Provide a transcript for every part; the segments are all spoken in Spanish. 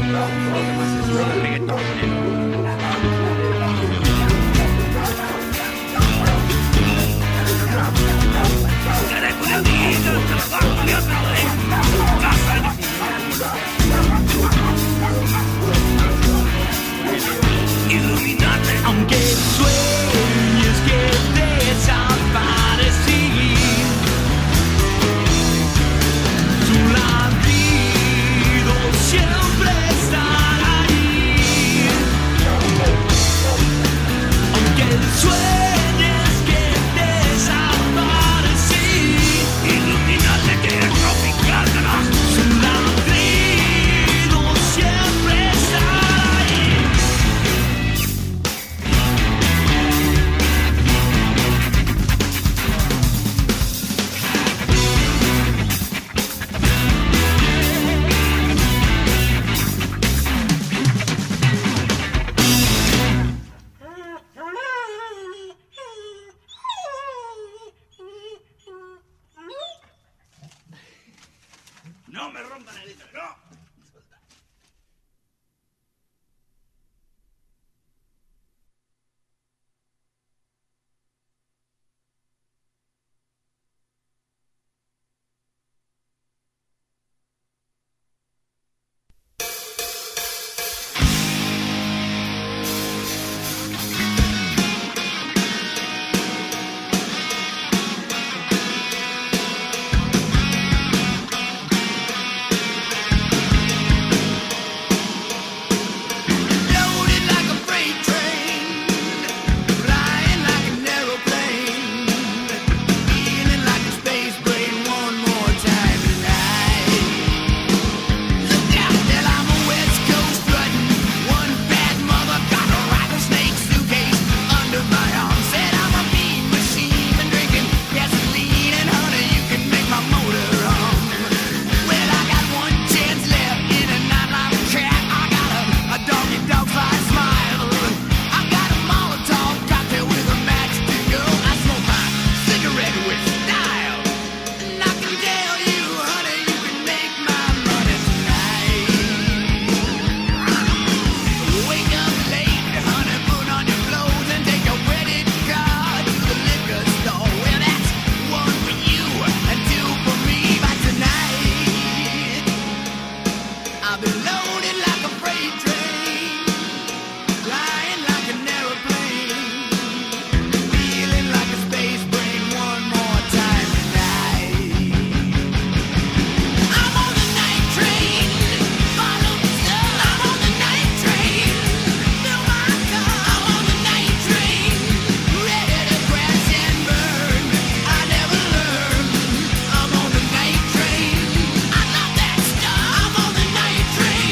Todo lo demás es reggaetón. Aunque sueñes que desaparecí, tu latido siempre estará ahí. Aunque sueñes que desaparecí, ilumínate que es tropical. Su latido siempre estará ahí. No me rompan el hilo, no. Train.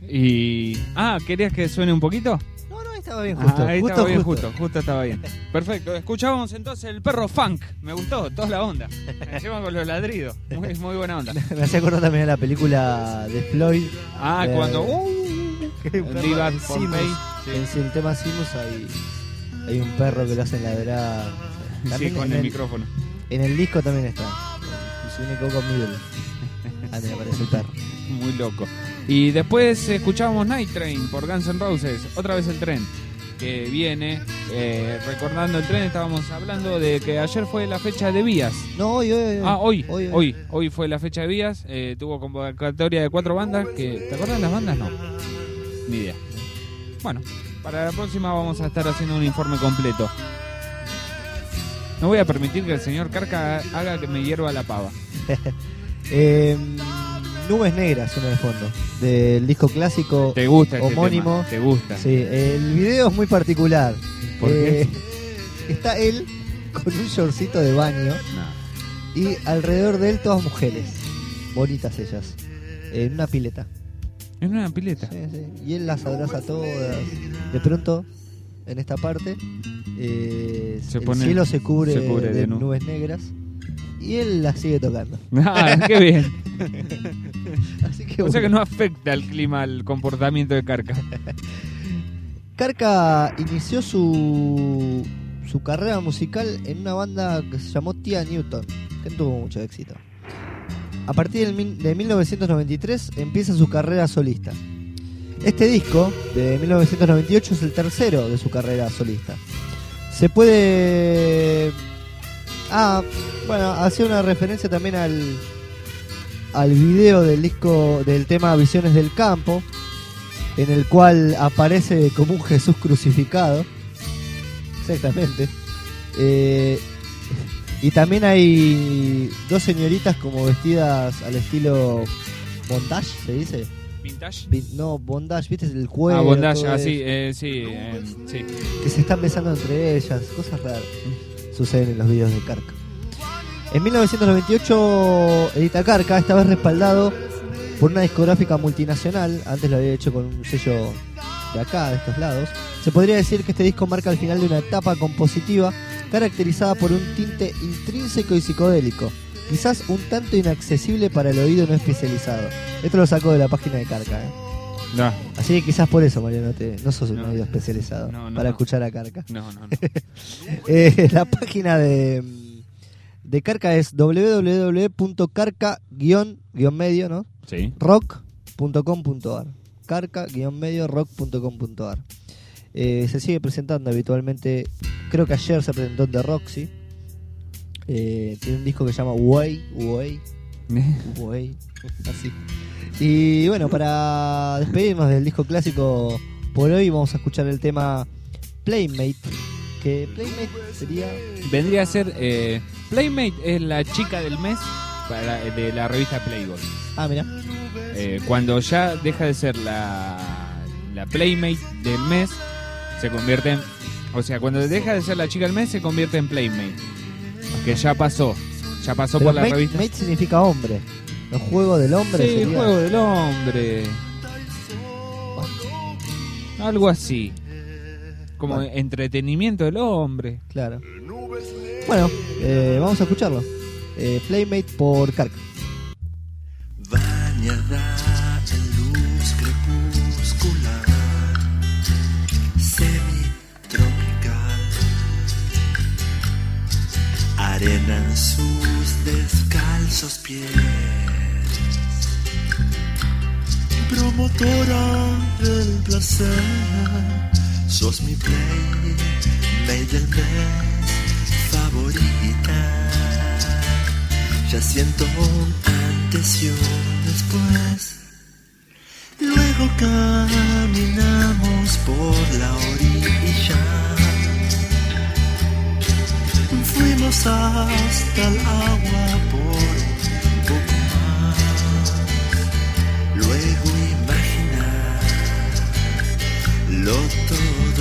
Y... ¿querías que suene un poquito? No, estaba bien justo. Ahí estaba bien, justo estaba bien. Perfecto, escuchábamos entonces el perro funk. Me gustó, toda la onda. Encima con los ladridos. Muy buena onda. Me hacía acordar también de la película de Floyd. Cuando... Viva Pompey. En el tema Simus hay un perro que lo hacen ladrar. Sí, con el micrófono. En el disco también está. Si me equivoco, Middle. Me aparece el perro. Muy loco. Y después escuchábamos Night Train por Guns N' Roses. Otra vez el tren que viene. Recordando el tren, estábamos hablando de que ayer fue la fecha de Vías. No, Hoy fue la fecha de Vías. Tuvo convocatoria de 4 bandas. ¿Te acuerdas de las bandas? No. Ni idea. Bueno, para la próxima vamos a estar haciendo un informe completo. No voy a permitir que el señor Carca haga que me hierva la pava. Nubes Negras suena de fondo, del disco clásico. ¿Te gusta este homónimo? Tema? ¿Te gusta? Sí, el video es muy particular. ¿Por qué? Está él con un shortcito de baño y alrededor de él todas mujeres, bonitas ellas, en una pileta. ¿En una pileta? Sí. Y él las abraza todas. De pronto, en esta parte, el cielo se cubre de nubes negras. Y él la sigue tocando. ¡Qué bien! Así que o sea que no afecta el clima al comportamiento de Carca. Carca inició su carrera musical en una banda que se llamó Tia Newton, que no tuvo mucho éxito. A partir de 1993 empieza su carrera solista. Este disco, de 1998, es el tercero de su carrera solista. Se puede... hacía una referencia también al video del disco del tema Visiones del Campo, en el cual aparece como un Jesús crucificado. Exactamente. Y también hay dos señoritas como vestidas al estilo bondage, ¿se dice? ¿Vintage? No, bondage, ¿viste? El cuero. Bondage, sí. Que se están besando entre ellas, cosas raras suceden en los videos de Carca. En 1998 edita Carca, esta vez respaldado por una discográfica multinacional. Antes lo había hecho con un sello de acá, de estos lados. Se podría decir que este disco marca el final de una etapa compositiva caracterizada por un tinte intrínseco y psicodélico, quizás un tanto inaccesible para el oído no especializado. Esto lo saco de la página de Carca, No. Así que quizás por eso, Mario, no sos un oído especializado para escuchar a Carca. No. La página de Carca es www.carca-medio, ¿no? Sí. rock.com.ar. Carca-medio-rock.com.ar. Se sigue presentando habitualmente. Creo que ayer se presentó en The Roxy. Tiene un disco que se llama Way. Así. Y bueno, para despedirnos del disco clásico por hoy, vamos a escuchar el tema Playmate. Que Playmate vendría a ser Playmate es la chica del mes de la revista Playboy. Mira. Cuando ya deja de ser la Playmate del mes, se convierte en... O sea, cuando deja de ser la chica del mes, se convierte en Playmate. Que ya pasó pero por la mate, revista. Mate significa hombre. ¿El juego del hombre? Sí, sería. Juego del hombre. Algo así. Como entretenimiento del hombre. Claro. Bueno, vamos a escucharlo. Playmate por Carca. Bañada en luz crepuscular, semi-tropical, arena en sus descalzos pies, promotora del placer, sos mi playmate del mes favorita. Ya siento un antes y un después. Luego caminamos por la orilla. Fuimos hasta el agua por un poco más. Luego imaginar lo todo.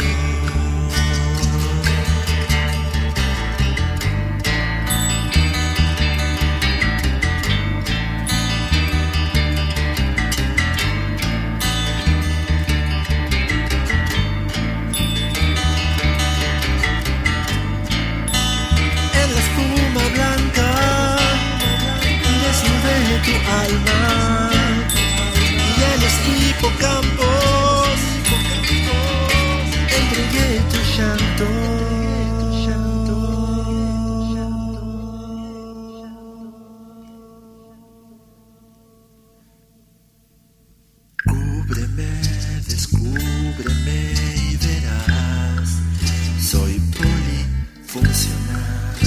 Descúbreme, descúbreme y verás, soy polifuncional,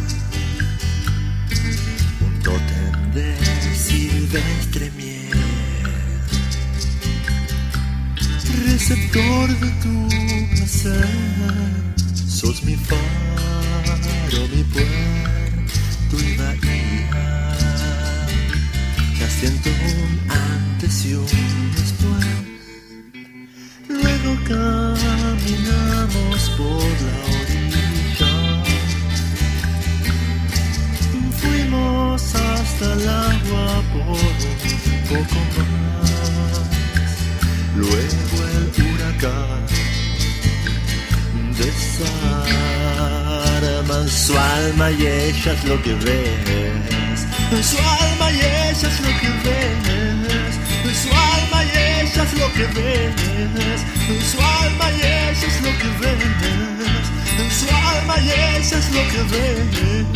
un tótem de silvestre miel, receptor de tu placer, sos mi faro, mi puerto y bahía, ya siento un antes y un después, luego caminamos por la orilla, fuimos hasta el agua por un poco más, luego el huracán desarma su alma y ella es lo que ves, su alma y ella es lo que ves, su alma y ella es lo que ves, su alma y ella es lo que ves, su alma y ella es lo que ves.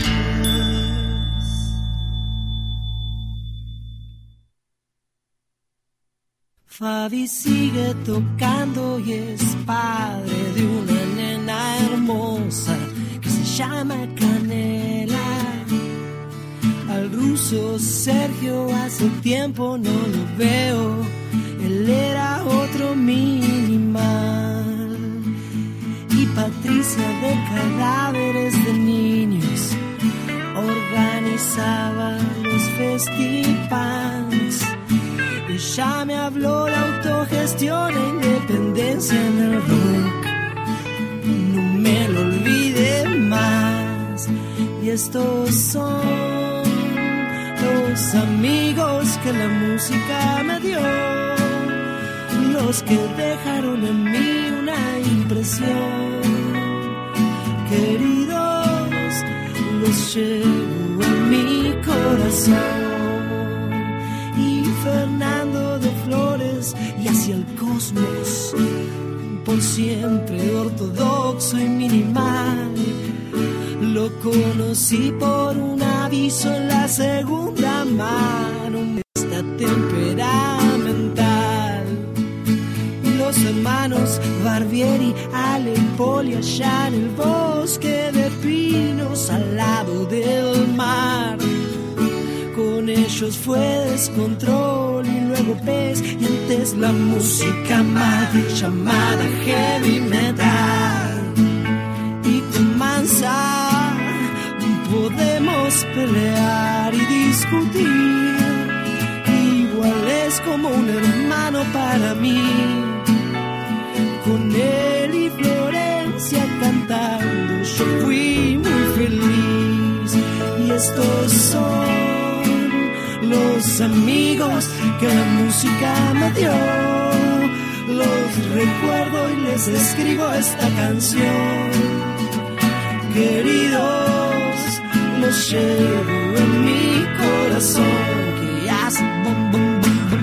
Fabi sigue tocando y es padre de una nena hermosa que se llama Canela. Al ruso Sergio hace tiempo no lo veo, él era otro minimal. Y Patricia de cadáveres de niños organizaba los festipans. Ella me habló de autogestión e independencia en el rock, no me lo olvidé más. Y estos son los amigos que la música me dio, los que dejaron en mí una impresión. Queridos, los llevo en mi corazón. Fernando de Flores y hacia el cosmos, por siempre ortodoxo y minimal. Lo conocí por un aviso en la segunda mano, está temperamental. Los hermanos Barbieri, Ale y Poli allá en el bosque de pinos al lado del mar. Con ellos fue descontrol y luego pez y antes la música madre llamada heavy metal. Y con Mansa podemos pelear y discutir, igual es como un hermano para mí. Con él y Florencia cantando yo fui muy feliz. Y estos son los amigos que la música me dio, los recuerdo y les escribo esta canción. Queridos, los llevo en mi corazón que hace bom bom bom bom.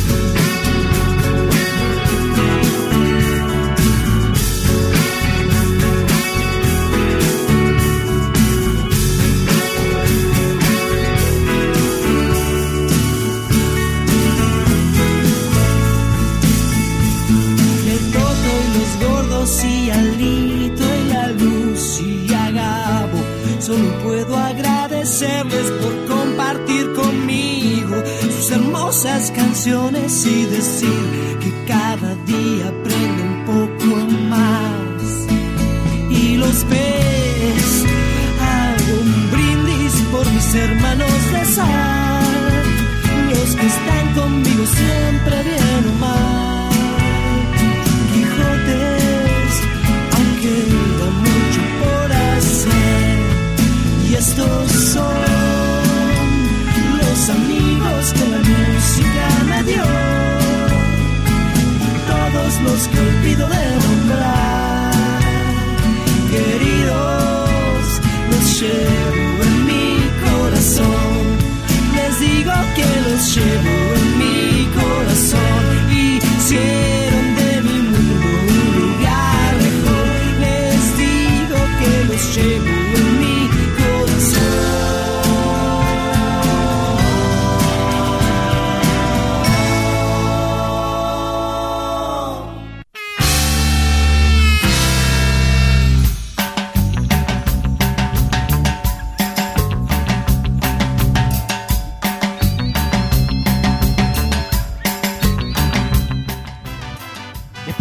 Y Alito y la Luz y a Gabo, solo puedo agradecerles por compartir conmigo sus hermosas canciones y decir que cada día aprendo un poco más. Y los ves, hago un brindis por mis hermanos de sal, los que están conmigo siempre bien o mal. Quijote, queda mucho por hacer. Y estos son los amigos que la música me dio, todos los que olvido de nombrar. Queridos, los llevo en mi corazón, les digo que los llevo en mi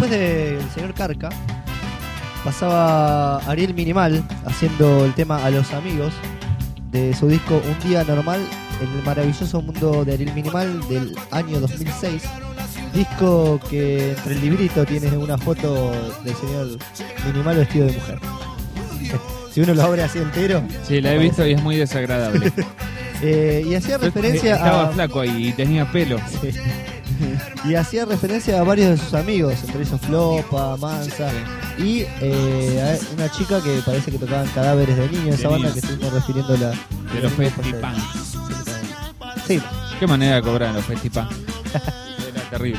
después del señor Carca, pasaba Ariel Minimal haciendo el tema A los Amigos de su disco Un Día Normal en el maravilloso mundo de Ariel Minimal del año 2006. Disco que entre el librito tiene una foto del señor Minimal vestido de mujer. Si uno lo abre así entero. Sí, la he visto y es muy desagradable. Y hacía referencia Estaba flaco ahí y tenía pelo. Sí. Y hacía referencia a varios de sus amigos, entre ellos Flopa, Mansa y a una chica que parece que tocaban Cadáveres de Niños, esa banda que estuvimos refiriendo de los Festipunk. Sí. Qué manera de cobrar los Festipunk. Era terrible.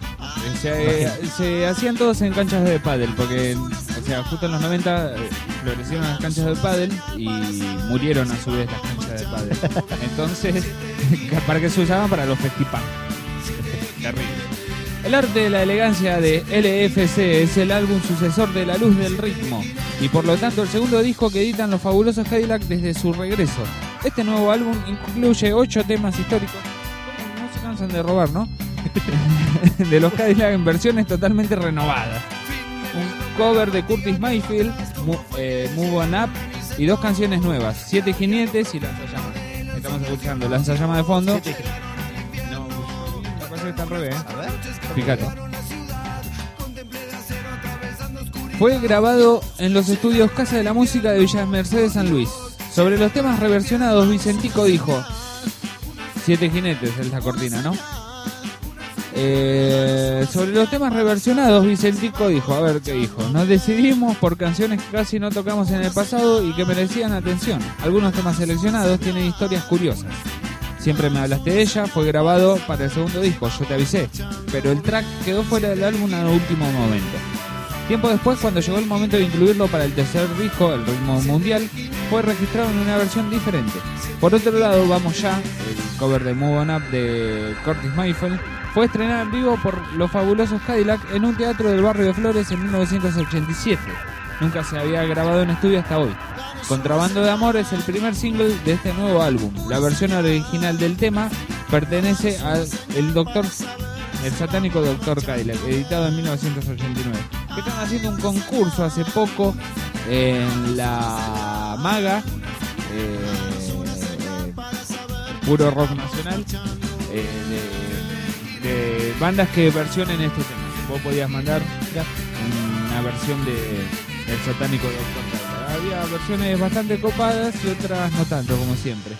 Se hacían todos en canchas de pádel, porque justo en los 90 florecieron las canchas de pádel y murieron a su vez las canchas de pádel. Entonces, ¿para qué se usaban? Para los Festipunk. Terrible. El arte de la elegancia de LFC es el álbum sucesor de La Luz del Ritmo y por lo tanto el segundo disco que editan los fabulosos Cadillac desde su regreso. Este nuevo álbum incluye 8 temas históricos. No se cansan de robar, ¿no? De los Cadillac en versiones totalmente renovadas. Un cover de Curtis Mayfield, Move On Up y 2 canciones nuevas, Siete Jinetes y Lanzallamas. Estamos escuchando Lanzallamas de fondo. Está al revés, A ver. fíjate. Fue grabado en los estudios Casa de la Música de Villa Mercedes San Luis. Sobre los temas reversionados, Vicentico dijo: Siete Jinetes es la cortina, ¿no? Sobre los temas reversionados, Vicentico dijo, a ver qué dijo: nos decidimos por canciones que casi no tocamos en el pasado y que merecían atención. Algunos temas seleccionados tienen historias curiosas. Siempre me hablaste de ella, fue grabado para el segundo disco, yo te avisé, pero el track quedó fuera del álbum al último momento. Tiempo después, cuando llegó el momento de incluirlo para el tercer disco, El Ritmo Mundial, fue registrado en una versión diferente. Por otro lado, Vamos Ya, el cover de Move On Up de Curtis Mayfield, fue estrenado en vivo por los fabulosos Cadillac en un teatro del barrio de Flores en 1987. Nunca se había grabado en estudio hasta hoy. Contrabando de Amor es el primer single de este nuevo álbum. La versión original del tema pertenece al El satánico Dr. Cadillac, editado en 1989. Que están haciendo un concurso hace poco en la Maga, puro rock nacional, de bandas que versionen este tema. Vos podías mandar una versión de El satánico Dr. Cadillac. Había versiones bastante copadas y otras no tanto, como siempre.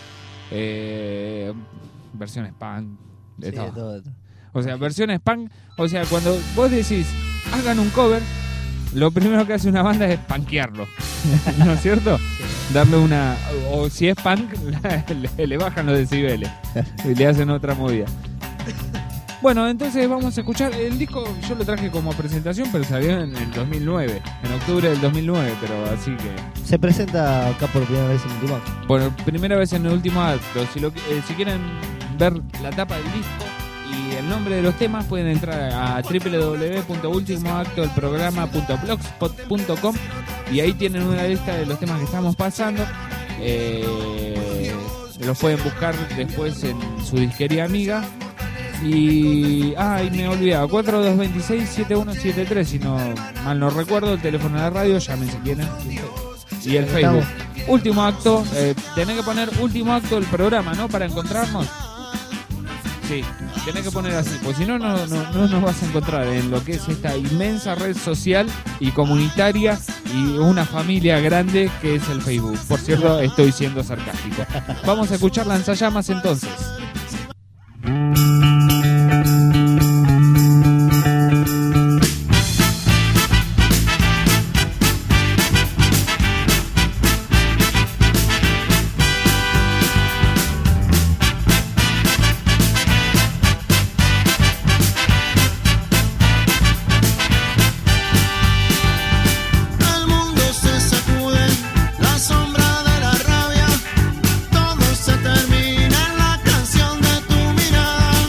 Versiones punk, de Sí, todo. todo. O sea, versiones punk. O sea, cuando vos decís, hagan un cover, lo primero que hace una banda es punkearlo. ¿No es cierto? Darle una... O si es punk, le bajan los decibeles y le hacen otra movida. Bueno, entonces vamos a escuchar el disco. Yo lo traje como presentación, pero salió en el 2009, en octubre del 2009, pero así que... Se presenta acá por primera vez en el último acto. Por primera vez en el último acto. Si quieren ver la tapa del disco y el nombre de los temas, pueden entrar a www.ultimoactoelprograma.blogspot.com y ahí tienen una lista de los temas que estamos pasando. Los pueden buscar después en su disquería amiga. Y me olvidaba, 4226-7173, si no mal no recuerdo, el teléfono de la radio, llamen si quieren. Y el Facebook. Último acto, tenés que poner último acto del programa, ¿no? Para encontrarnos. Sí, tenés que poner así, porque si no, no nos vas a encontrar en lo que es esta inmensa red social y comunitaria y una familia grande que es el Facebook. Por cierto, estoy siendo sarcástico. Vamos a escuchar Lanzallamas entonces. El mundo se sacude, la sombra de la rabia, todo se termina en la canción de tu mirada.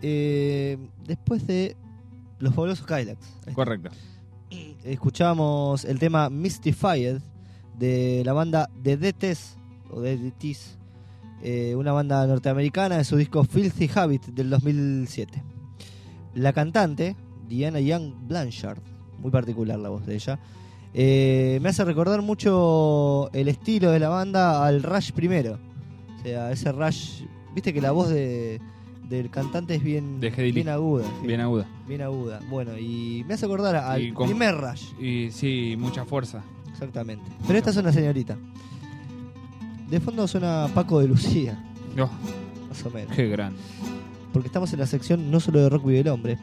después de Los Fabulosos Cadillacs. Correcto. Escuchamos el tema Mystified de la banda The DTs o The DTs, una banda norteamericana, de su disco Filthy Habit del 2007. La cantante, Diana Young Blanchard, muy particular la voz de ella, me hace recordar mucho el estilo de la banda al Rush primero. O sea, ese Rush, viste que la voz del cantante es bien aguda. Sí. Bien aguda. Bien aguda. Bueno, y me hace acordar al primer Rush. Y sí, mucha fuerza. Exactamente. Pero esta es una señorita. De fondo suena Paco de Lucía. Oh, más o menos. qué grande. Porque estamos en la sección no solo de rock vive el hombre.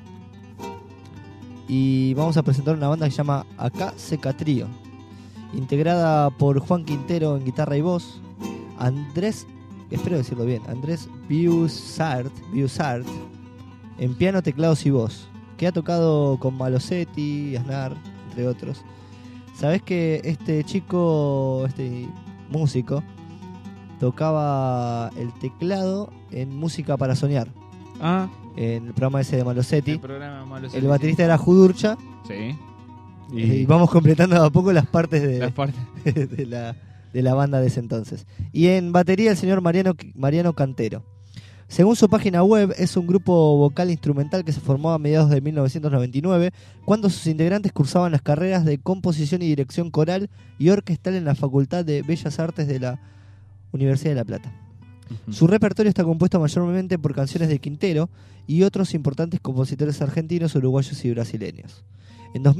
Y vamos a presentar una banda que se llama Acá Seca Trío, integrada por Juan Quintero en guitarra y voz, Andrés, espero decirlo bien, Andrés Biusart en piano, teclados y voz, que ha tocado con Malosetti, Aznar, entre otros. Sabés que este chico, este músico, tocaba el teclado en Música para Soñar. Ah, En el programa ese de Malosetti. El Baterista era Judurcha. Sí. Y vamos completando a poco las partes de las de la banda de ese entonces. Y en batería el señor Mariano Cantero. Según su página web, es un grupo vocal instrumental que se formó a mediados de 1999, cuando sus integrantes cursaban las carreras de composición y dirección coral y orquestal en la Facultad de Bellas Artes de la Universidad de La Plata. Su repertorio está compuesto mayormente por canciones de Quintero y otros importantes compositores argentinos, uruguayos y brasileños. En